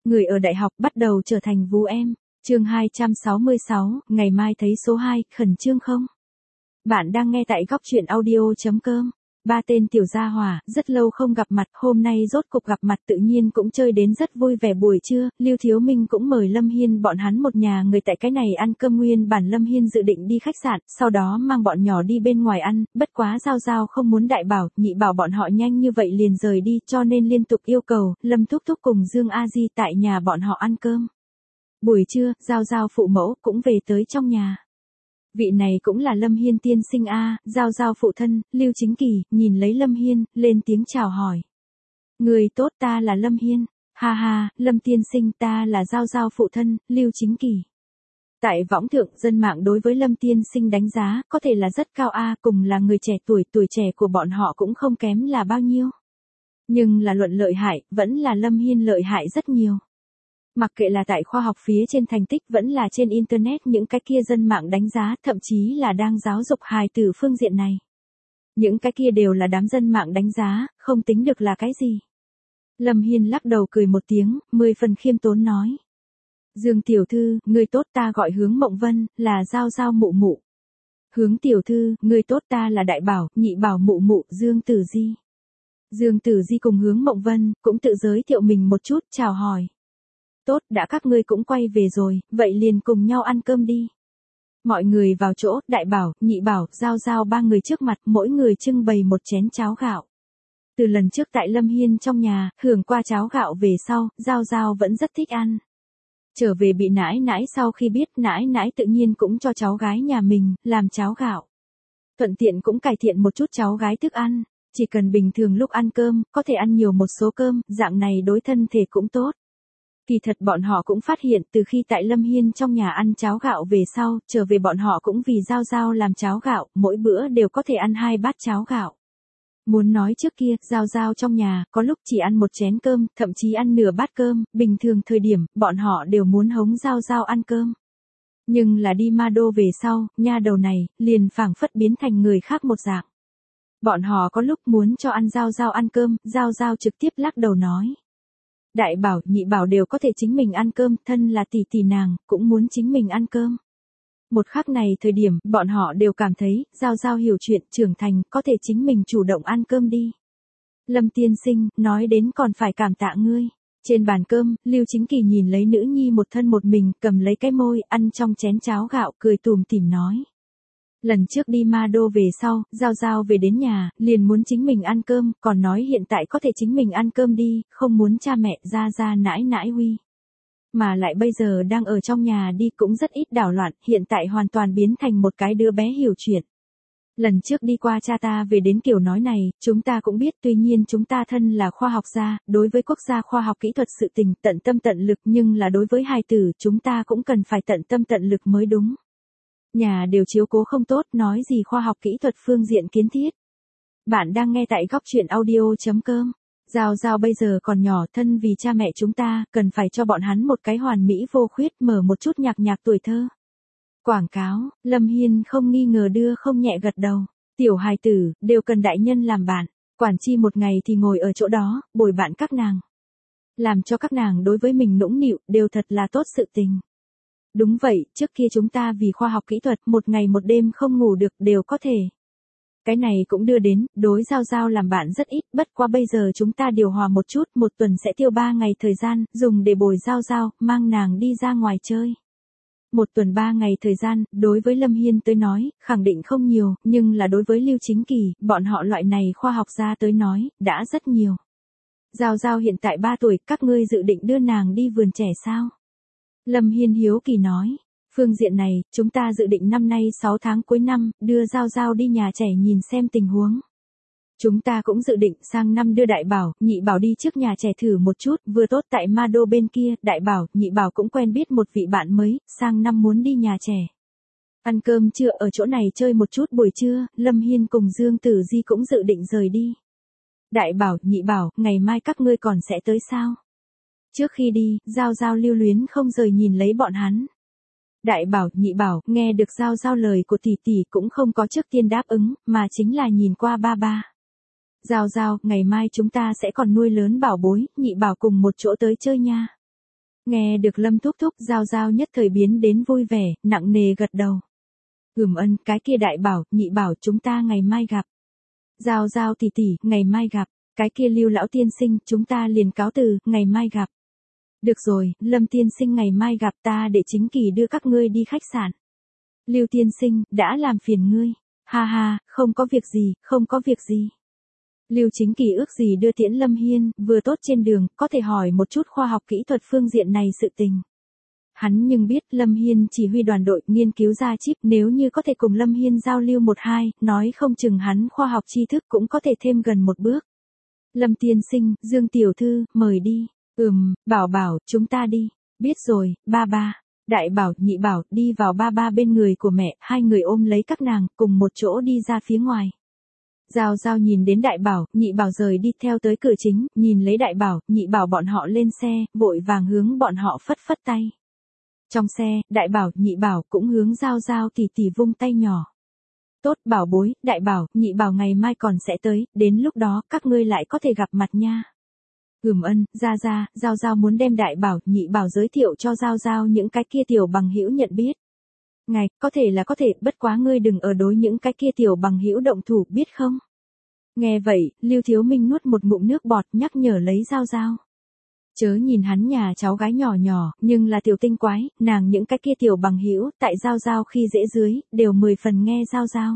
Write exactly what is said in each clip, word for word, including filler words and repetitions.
người ở đại học bắt đầu trở thành vú em. Chương hai trăm sáu mươi sáu, ngày mai thấy số hai, khẩn trương không? Bạn đang nghe tại góc truyện audio chấm com. Ba tên tiểu gia hỏa, rất lâu không gặp mặt, hôm nay rốt cục gặp mặt tự nhiên cũng chơi đến rất vui vẻ. Buổi trưa, Lưu Thiếu Minh cũng mời Lâm Hiên bọn hắn một nhà người tại cái này ăn cơm. Nguyên bản Lâm Hiên dự định đi khách sạn, sau đó mang bọn nhỏ đi bên ngoài ăn, bất quá Giao Giao không muốn Đại Bảo, Nhị Bảo bọn họ nhanh như vậy liền rời đi, cho nên liên tục yêu cầu Lâm Thúc Thúc cùng Dương A Di tại nhà bọn họ ăn cơm. Buổi trưa, Giao Giao phụ mẫu cũng về tới trong nhà. Vị này cũng là Lâm Hiên tiên sinh a. Giao Giao phụ thân, Lưu Chính Kỳ, nhìn lấy Lâm Hiên, lên tiếng chào hỏi. Người tốt, ta là Lâm Hiên. Ha ha, Lâm tiên sinh, ta là Giao Giao phụ thân, Lưu Chính Kỳ. Tại võng thượng, dân mạng đối với Lâm tiên sinh đánh giá, có thể là rất cao a, cùng là người trẻ tuổi, tuổi trẻ của bọn họ cũng không kém là bao nhiêu. Nhưng là luận lợi hại, vẫn là Lâm Hiên lợi hại rất nhiều. Mặc kệ là tại khoa học phía trên thành tích vẫn là trên internet những cái kia dân mạng đánh giá, thậm chí là đang giáo dục hài tử phương diện này. Những cái kia đều là đám dân mạng đánh giá, không tính được là cái gì. Lâm Hiên lắc đầu cười một tiếng, mười phần khiêm tốn nói. Dương tiểu thư, người tốt, ta gọi Hướng Mộng Vân, là Giao Giao mụ mụ. Hướng tiểu thư, người tốt, ta là Đại Bảo, Nhị Bảo mụ mụ, Dương Tử Di. Dương Tử Di cùng Hướng Mộng Vân, cũng tự giới thiệu mình một chút, chào hỏi. Tốt, đã các ngươi cũng quay về rồi, vậy liền cùng nhau ăn cơm đi. Mọi người vào chỗ, Đại Bảo, Nhị Bảo, Giao Giao ba người trước mặt, mỗi người trưng bày một chén cháo gạo. Từ lần trước tại Lâm Hiên trong nhà, hưởng qua cháo gạo về sau, Giao Giao vẫn rất thích ăn. Trở về bị nãi nãi sau khi biết, nãi nãi tự nhiên cũng cho cháu gái nhà mình, làm cháo gạo. Thuận tiện cũng cải thiện một chút cháu gái thức ăn, chỉ cần bình thường lúc ăn cơm, có thể ăn nhiều một số cơm, dạng này đối thân thể cũng tốt. Kỳ thật bọn họ cũng phát hiện từ khi tại Lâm Hiên trong nhà ăn cháo gạo về sau, trở về bọn họ cũng vì Giao Giao làm cháo gạo, mỗi bữa đều có thể ăn hai bát cháo gạo. Muốn nói trước kia, Giao Giao trong nhà, có lúc chỉ ăn một chén cơm, thậm chí ăn nửa bát cơm, bình thường thời điểm, bọn họ đều muốn hống Giao Giao ăn cơm. Nhưng là đi Ma Đô về sau, nha đầu này, liền phảng phất biến thành người khác một dạng. Bọn họ có lúc muốn cho ăn Giao Giao ăn cơm, Giao Giao trực tiếp lắc đầu nói. Đại Bảo, Nhị Bảo đều có thể chính mình ăn cơm, thân là tỷ tỷ nàng, cũng muốn chính mình ăn cơm. Một khắc này thời điểm, bọn họ đều cảm thấy, Giao Giao hiểu chuyện, trưởng thành, có thể chính mình chủ động ăn cơm đi. Lâm tiên sinh, nói đến còn phải cảm tạ ngươi. Trên bàn cơm, Lưu Chính Kỳ nhìn lấy nữ nhi một thân một mình, cầm lấy cái môi, ăn trong chén cháo gạo, cười tùm tìm nói. Lần trước đi Ma Đô về sau, Giao Giao về đến nhà, liền muốn chính mình ăn cơm, còn nói hiện tại có thể chính mình ăn cơm đi, không muốn cha mẹ ra ra nãi nãi huy. Mà lại bây giờ đang ở trong nhà đi cũng rất ít đảo loạn, hiện tại hoàn toàn biến thành một cái đứa bé hiểu chuyện. Lần trước đi qua cha ta về đến kiểu nói này, chúng ta cũng biết, tuy nhiên chúng ta thân là khoa học gia, đối với quốc gia khoa học kỹ thuật sự tình tận tâm tận lực, nhưng là đối với hài tử chúng ta cũng cần phải tận tâm tận lực mới đúng. Nhà đều chiếu cố không tốt, nói gì khoa học kỹ thuật phương diện kiến thiết. Bạn đang nghe tại góc truyện audio chấm com. Giao Giao bây giờ còn nhỏ, thân vì cha mẹ chúng ta, cần phải cho bọn hắn một cái hoàn mỹ vô khuyết, mở một chút nhạc nhạc tuổi thơ. Quảng cáo, Lâm Hiên không nghi ngờ đưa không nhẹ gật đầu. Tiểu hài tử, đều cần đại nhân làm bạn. Quản chi một ngày thì ngồi ở chỗ đó, bồi bạn các nàng. Làm cho các nàng đối với mình nũng nịu, đều thật là tốt sự tình. Đúng vậy, trước kia chúng ta vì khoa học kỹ thuật, một ngày một đêm không ngủ được, đều có thể. Cái này cũng đưa đến, đối Giao Giao làm bạn rất ít, bất quá bây giờ chúng ta điều hòa một chút, một tuần sẽ tiêu ba ngày thời gian, dùng để bồi Giao Giao, mang nàng đi ra ngoài chơi. Một tuần ba ngày thời gian, đối với Lâm Hiên tới nói, khẳng định không nhiều, nhưng là đối với Lưu Chính Kỳ, bọn họ loại này khoa học gia tới nói, đã rất nhiều. Giao Giao hiện tại ba tuổi, các ngươi dự định đưa nàng đi vườn trẻ sao? Lâm Hiên hiếu kỳ nói, phương diện này, chúng ta dự định năm nay sáu tháng cuối năm, đưa Giao Giao đi nhà trẻ nhìn xem tình huống. Chúng ta cũng dự định sang năm đưa Đại Bảo, Nhị Bảo đi trước nhà trẻ thử một chút, vừa tốt tại Ma Đô bên kia, Đại Bảo, Nhị Bảo cũng quen biết một vị bạn mới, sang năm muốn đi nhà trẻ. Ăn cơm trưa ở chỗ này chơi một chút buổi trưa, Lâm Hiên cùng Dương Tử Di cũng dự định rời đi. Đại Bảo, Nhị Bảo, ngày mai các ngươi còn sẽ tới sao? Trước khi đi, Giao Giao lưu luyến không rời nhìn lấy bọn hắn. Đại Bảo, Nhị Bảo, nghe được Giao Giao lời của tỷ tỷ cũng không có trước tiên đáp ứng, mà chính là nhìn qua ba ba. Giao Giao, ngày mai chúng ta sẽ còn nuôi lớn Bảo bối, Nhị Bảo cùng một chỗ tới chơi nha. Nghe được Lâm thúc thúc, Giao Giao nhất thời biến đến vui vẻ, nặng nề gật đầu. Ừm ân, cái kia đại bảo, nhị bảo, chúng ta ngày mai gặp. Giao Giao tỷ tỷ, ngày mai gặp. Cái kia Lưu lão tiên sinh, chúng ta liền cáo từ, ngày mai gặp. Được rồi, Lâm tiên sinh ngày mai gặp ta để chính kỳ đưa các ngươi đi khách sạn. Lưu tiên sinh, đã làm phiền ngươi. Ha ha, không có việc gì, không có việc gì. Lưu Chính Kỳ ước gì đưa tiễn Lâm Hiên, vừa tốt trên đường, có thể hỏi một chút khoa học kỹ thuật phương diện này sự tình. Hắn nhưng biết Lâm Hiên chỉ huy đoàn đội nghiên cứu ra chip, nếu như có thể cùng Lâm Hiên giao lưu một hai, nói không chừng hắn khoa học tri thức cũng có thể thêm gần một bước. Lâm tiên sinh, Dương tiểu thư, mời đi. Ừm, bảo bảo, chúng ta đi. Biết rồi, ba ba. Đại bảo, nhị bảo, đi vào ba ba bên người của mẹ, hai người ôm lấy các nàng, cùng một chỗ đi ra phía ngoài. Giao Giao nhìn đến đại bảo, nhị bảo rời đi theo tới cửa chính, nhìn lấy đại bảo, nhị bảo bọn họ lên xe, vội vàng hướng bọn họ phất phất tay. Trong xe, đại bảo, nhị bảo cũng hướng Giao Giao tỉ tỉ vung tay nhỏ. Tốt bảo bối, đại bảo, nhị bảo ngày mai còn sẽ tới, đến lúc đó các ngươi lại có thể gặp mặt nha. Ừm ân, ra ra, Giao Giao muốn đem đại bảo, nhị bảo giới thiệu cho Giao Giao những cái kia tiểu bằng hữu nhận biết. Ngài, có thể là có thể, bất quá ngươi đừng ở đối những cái kia tiểu bằng hữu động thủ, biết không? Nghe vậy, Lưu Thiếu Minh nuốt một ngụm nước bọt, nhắc nhở lấy Giao Giao. Chớ nhìn hắn nhà cháu gái nhỏ nhỏ, nhưng là tiểu tinh quái, nàng những cái kia tiểu bằng hữu, tại Giao Giao khi dễ dưới, đều mười phần nghe Giao Giao.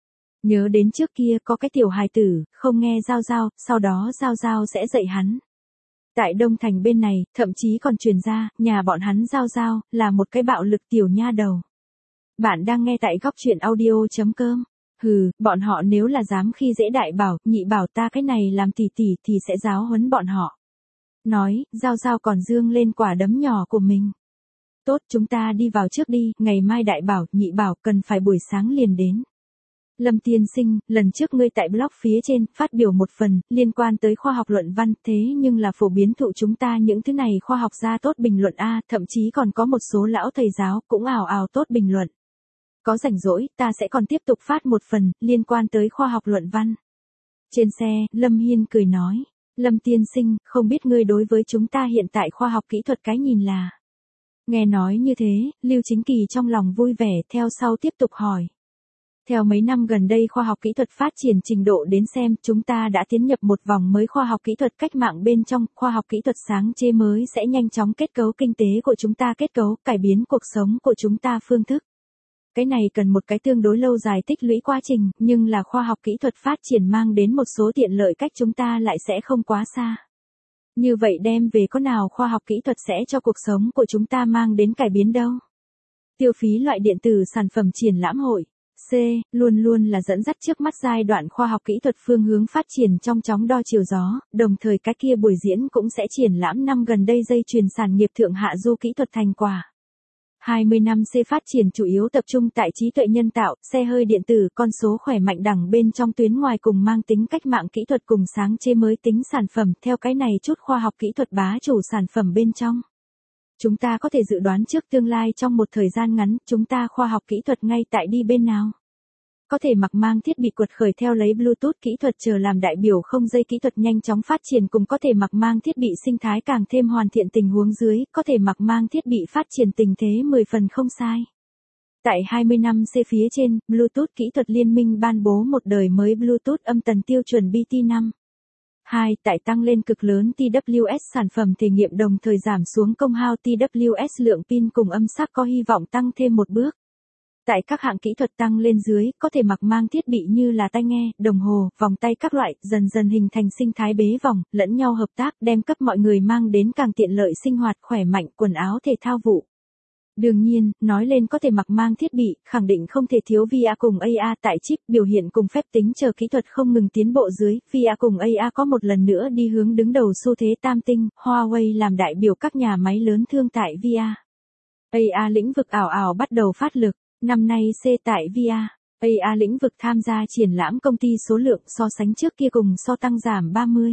Nhớ đến trước kia có cái tiểu hài tử, không nghe Giao Giao, sau đó Giao Giao sẽ dạy hắn. Tại Đông Thành bên này, thậm chí còn truyền ra, nhà bọn hắn Giao Giao, là một cái bạo lực tiểu nha đầu. Bạn đang nghe tại góc truyện audio.com. Hừ, bọn họ nếu là dám khi dễ đại bảo, nhị bảo ta cái này làm tỷ tỷ thì sẽ giáo huấn bọn họ. Nói, Giao Giao còn dương lên quả đấm nhỏ của mình. Tốt, chúng ta đi vào trước đi, ngày mai đại bảo, nhị bảo cần phải buổi sáng liền đến. Lâm tiên sinh, lần trước ngươi tại blog phía trên, phát biểu một phần, liên quan tới khoa học luận văn, thế nhưng là phổ biến thụ chúng ta những thứ này khoa học gia tốt bình luận A, thậm chí còn có một số lão thầy giáo, cũng ào ào tốt bình luận. Có rảnh rỗi, ta sẽ còn tiếp tục phát một phần, liên quan tới khoa học luận văn. Trên xe, Lâm Hiên cười nói, Lâm tiên sinh, không biết ngươi đối với chúng ta hiện tại khoa học kỹ thuật cái nhìn là. Nghe nói như thế, Lưu Chính Kỳ trong lòng vui vẻ, theo sau tiếp tục hỏi. Theo mấy năm gần đây khoa học kỹ thuật phát triển trình độ đến xem, chúng ta đã tiến nhập một vòng mới khoa học kỹ thuật cách mạng bên trong, khoa học kỹ thuật sáng chế mới sẽ nhanh chóng kết cấu kinh tế của chúng ta kết cấu, cải biến cuộc sống của chúng ta phương thức. Cái này cần một cái tương đối lâu dài tích lũy quá trình, nhưng là khoa học kỹ thuật phát triển mang đến một số tiện lợi cách chúng ta lại sẽ không quá xa. Như vậy đem về có nào khoa học kỹ thuật sẽ cho cuộc sống của chúng ta mang đến cải biến đâu? Tiêu phí loại điện tử sản phẩm triển lãm hội. C. Luôn luôn là dẫn dắt trước mắt giai đoạn khoa học kỹ thuật phương hướng phát triển trong chóng đo chiều gió, đồng thời cái kia buổi diễn cũng sẽ triển lãm năm gần đây dây chuyền sản nghiệp thượng hạ du kỹ thuật thành quả. hai mươi năm C phát triển chủ yếu tập trung tại trí tuệ nhân tạo, xe hơi điện tử, con số khỏe mạnh đẳng bên trong tuyến ngoài cùng mang tính cách mạng kỹ thuật cùng sáng chế mới tính sản phẩm, theo cái này chút khoa học kỹ thuật bá chủ sản phẩm bên trong. Chúng ta có thể dự đoán trước tương lai trong một thời gian ngắn, chúng ta khoa học kỹ thuật ngay tại đi bên nào. Có thể mặc mang thiết bị quật khởi theo lấy Bluetooth kỹ thuật chờ làm đại biểu không dây kỹ thuật nhanh chóng phát triển cùng có thể mặc mang thiết bị sinh thái càng thêm hoàn thiện tình huống dưới, có thể mặc mang thiết bị phát triển tình thế mười phần không sai. Tại hai mươi năm C phía trên, Bluetooth kỹ thuật liên minh ban bố một đời mới Bluetooth âm tần tiêu chuẩn B T năm. hai. Tại tăng lên cực lớn T W S sản phẩm thể nghiệm đồng thời giảm xuống công hao T W S lượng pin cùng âm sắc có hy vọng tăng thêm một bước. Tại các hạng kỹ thuật tăng lên dưới, có thể mặc mang thiết bị như là tai nghe, đồng hồ, vòng tay các loại, dần dần hình thành sinh thái bế vòng, lẫn nhau hợp tác, đem cấp mọi người mang đến càng tiện lợi sinh hoạt khỏe mạnh, quần áo thể thao vụ. Đương nhiên, nói lên có thể mặc mang thiết bị, khẳng định không thể thiếu V R cùng A R tại chip, biểu hiện cùng phép tính chờ kỹ thuật không ngừng tiến bộ dưới, V R cùng A R có một lần nữa đi hướng đứng đầu xu thế tam tinh, Huawei làm đại biểu các nhà máy lớn thương tại V R. A R lĩnh vực ảo ảo bắt đầu phát lực, năm nay C tại V R. A R lĩnh vực tham gia triển lãm công ty số lượng so sánh trước kia cùng so tăng giảm ba mươi.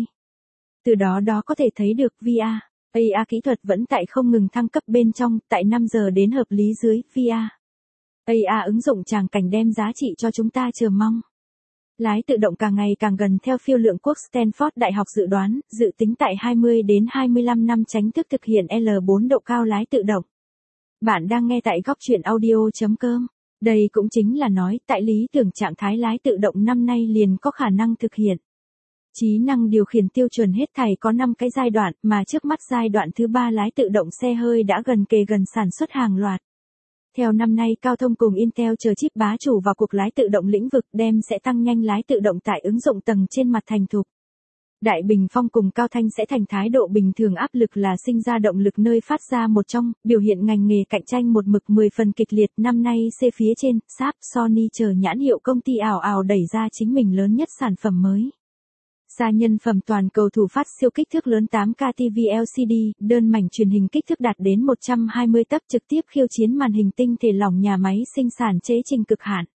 Từ đó đó có thể thấy được V R. A R kỹ thuật vẫn tại không ngừng thăng cấp bên trong, tại năm giờ đến hợp lý dưới, V R. A R ứng dụng tràng cảnh đem giá trị cho chúng ta chờ mong. Lái tự động càng ngày càng gần theo phiêu lượng quốc Stanford Đại học dự đoán, dự tính tại hai mươi đến hai mươi lăm năm chính thức thực hiện L bốn độ cao lái tự động. Bạn đang nghe tại góc chuyện audio chấm com. Đây cũng chính là nói, tại lý tưởng trạng thái lái tự động năm nay liền có khả năng thực hiện. Trí năng điều khiển tiêu chuẩn hết thảy có năm cái giai đoạn, mà trước mắt giai đoạn thứ ba lái tự động xe hơi đã gần kề gần sản xuất hàng loạt. Theo năm nay Cao Thông cùng Intel chờ chip bá chủ vào cuộc lái tự động lĩnh vực đem sẽ tăng nhanh lái tự động tại ứng dụng tầng trên mặt thành thục. Đại Bình Phong cùng Cao Thanh sẽ thành thái độ bình thường áp lực là sinh ra động lực nơi phát ra một trong, biểu hiện ngành nghề cạnh tranh một mực mười phần kịch liệt. Năm nay C phía trên, Sharp, Sony chờ nhãn hiệu công ty ảo ảo đẩy ra chính mình lớn nhất sản phẩm mới. Xa nhân phẩm toàn cầu thủ phát siêu kích thước lớn tám K ti vi L C D, đơn mảnh truyền hình kích thước đạt đến một trăm hai mươi tấc trực tiếp khiêu chiến màn hình tinh thể lỏng nhà máy sinh sản chế trình cực hạn.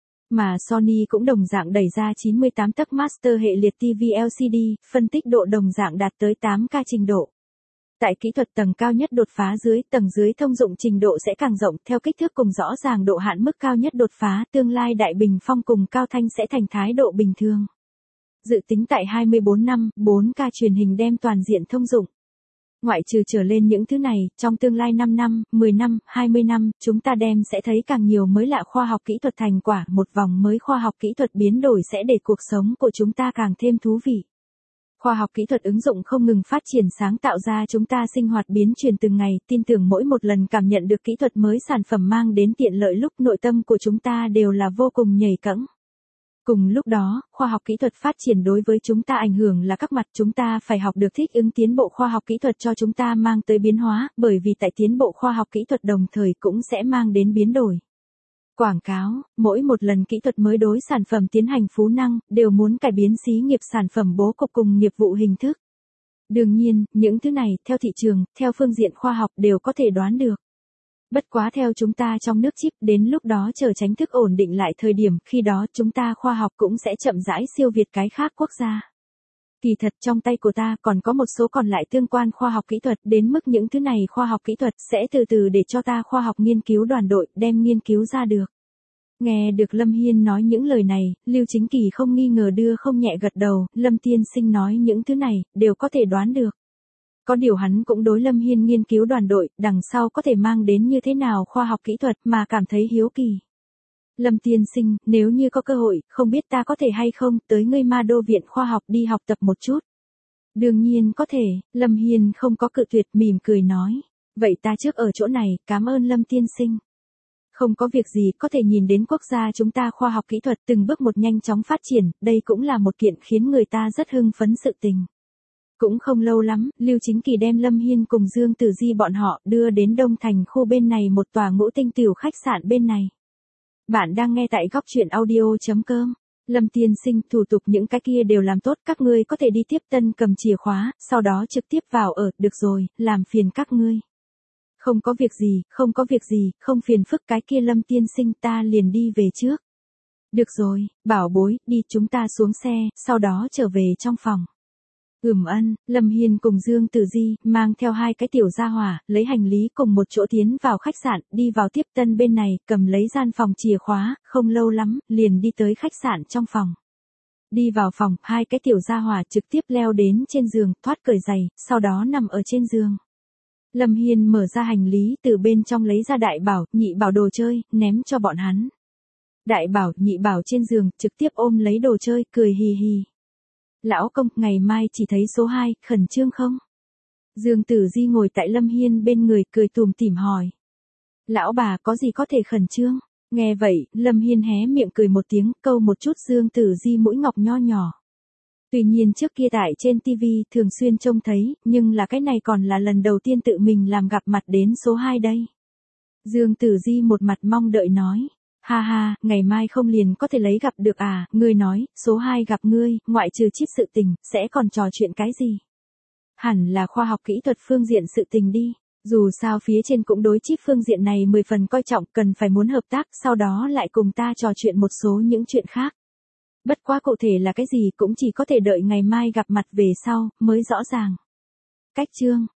Mà Sony cũng đồng dạng đẩy ra chín mươi tám tấc Master hệ liệt ti vi L C D, phân tích độ đồng dạng đạt tới tám K trình độ. Tại kỹ thuật tầng cao nhất đột phá dưới, tầng dưới thông dụng trình độ sẽ càng rộng theo kích thước cùng rõ ràng độ hạn mức cao nhất đột phá, tương lai Đại Bình Phong cùng Cao Thanh sẽ thành thái độ bình thường. Dự tính tại hai mươi bốn năm, bốn K truyền hình đem toàn diện thông dụng. Ngoại trừ trở lên những thứ này, trong tương lai năm năm, mười năm, hai mươi năm, chúng ta đem sẽ thấy càng nhiều mới lạ khoa học kỹ thuật thành quả, một vòng mới khoa học kỹ thuật biến đổi sẽ để cuộc sống của chúng ta càng thêm thú vị. Khoa học kỹ thuật ứng dụng không ngừng phát triển sáng tạo ra chúng ta sinh hoạt biến chuyển từng ngày, tin tưởng mỗi một lần cảm nhận được kỹ thuật mới sản phẩm mang đến tiện lợi lúc nội tâm của chúng ta đều là vô cùng nhảy cẫng. Cùng lúc đó, khoa học kỹ thuật phát triển đối với chúng ta ảnh hưởng là các mặt chúng ta phải học được thích ứng tiến bộ khoa học kỹ thuật cho chúng ta mang tới biến hóa, bởi vì tại tiến bộ khoa học kỹ thuật đồng thời cũng sẽ mang đến biến đổi. Quảng cáo, mỗi một lần kỹ thuật mới đối sản phẩm tiến hành phú năng, đều muốn cải biến xí nghiệp sản phẩm bố cục cùng nghiệp vụ hình thức. Đương nhiên, những thứ này, theo thị trường, theo phương diện khoa học đều có thể đoán được. Bất quá theo chúng ta trong nước chip, đến lúc đó chờ chính thức ổn định lại thời điểm, khi đó chúng ta khoa học cũng sẽ chậm rãi siêu việt cái khác quốc gia. Kỳ thật trong tay của ta còn có một số còn lại tương quan khoa học kỹ thuật, đến mức những thứ này khoa học kỹ thuật sẽ từ từ để cho ta khoa học nghiên cứu đoàn đội đem nghiên cứu ra được. Nghe được Lâm Hiên nói những lời này, Lưu Chính Kỳ không nghi ngờ đưa không nhẹ gật đầu, Lâm tiên sinh nói những thứ này, đều có thể đoán được. Có điều hắn cũng đối Lâm Hiên nghiên cứu đoàn đội, đằng sau có thể mang đến như thế nào khoa học kỹ thuật mà cảm thấy hiếu kỳ. Lâm tiên sinh, nếu như có cơ hội, không biết ta có thể hay không, tới ngươi Ma Đô Viện Khoa học đi học tập một chút. Đương nhiên có thể, Lâm Hiên không có cự tuyệt, mỉm cười nói. Vậy ta trước ở chỗ này, cảm ơn Lâm tiên sinh. Không có việc gì, có thể nhìn đến quốc gia chúng ta khoa học kỹ thuật từng bước một nhanh chóng phát triển, đây cũng là một kiện khiến người ta rất hưng phấn sự tình. Cũng không lâu lắm, Lưu Chính Kỳ đem Lâm Hiên cùng Dương Tử Di bọn họ đưa đến Đông Thành khu bên này một tòa ngũ tinh tiểu khách sạn bên này. Bạn đang nghe tại góc chuyện audio chấm com. Lâm tiên sinh, thủ tục những cái kia đều làm tốt, các ngươi có thể đi tiếp tân cầm chìa khóa, sau đó trực tiếp vào ở, được rồi, làm phiền các ngươi. Không có việc gì, không có việc gì, không phiền phức cái kia Lâm tiên sinh, ta liền đi về trước. Được rồi, bảo bối, đi, chúng ta xuống xe, sau đó trở về trong phòng. Ừm ân, Lâm Hiên cùng Dương Tử Di, mang theo hai cái tiểu gia hỏa, lấy hành lý cùng một chỗ tiến vào khách sạn, đi vào tiếp tân bên này, cầm lấy gian phòng chìa khóa, không lâu lắm, liền đi tới khách sạn trong phòng. Đi vào phòng, hai cái tiểu gia hỏa trực tiếp leo đến trên giường, thoát cởi giày, sau đó nằm ở trên giường. Lâm Hiên mở ra hành lý từ bên trong lấy ra đại bảo, nhị bảo đồ chơi, ném cho bọn hắn. Đại bảo, nhị bảo trên giường, trực tiếp ôm lấy đồ chơi, cười hì hì. Lão công, ngày mai chỉ thấy số hai, khẩn trương không? Dương Tử Di ngồi tại Lâm Hiên bên người, cười tùm tỉm hỏi. Lão bà, có gì có thể khẩn trương? Nghe vậy, Lâm Hiên hé miệng cười một tiếng, câu một chút Dương Tử Di mũi ngọc nho nhỏ. Tuy nhiên trước kia tại trên ti vi thường xuyên trông thấy, nhưng là cái này còn là lần đầu tiên tự mình làm gặp mặt đến số hai đây. Dương Tử Di một mặt mong đợi nói. Ha ha, ngày mai không liền có thể lấy gặp được à, ngươi nói, số hai gặp ngươi, ngoại trừ chip sự tình, sẽ còn trò chuyện cái gì? Hẳn là khoa học kỹ thuật phương diện sự tình đi, dù sao phía trên cũng đối chip phương diện này mười phần coi trọng, cần phải muốn hợp tác, sau đó lại cùng ta trò chuyện một số những chuyện khác. Bất quá cụ thể là cái gì cũng chỉ có thể đợi ngày mai gặp mặt về sau, mới rõ ràng. Cách chương.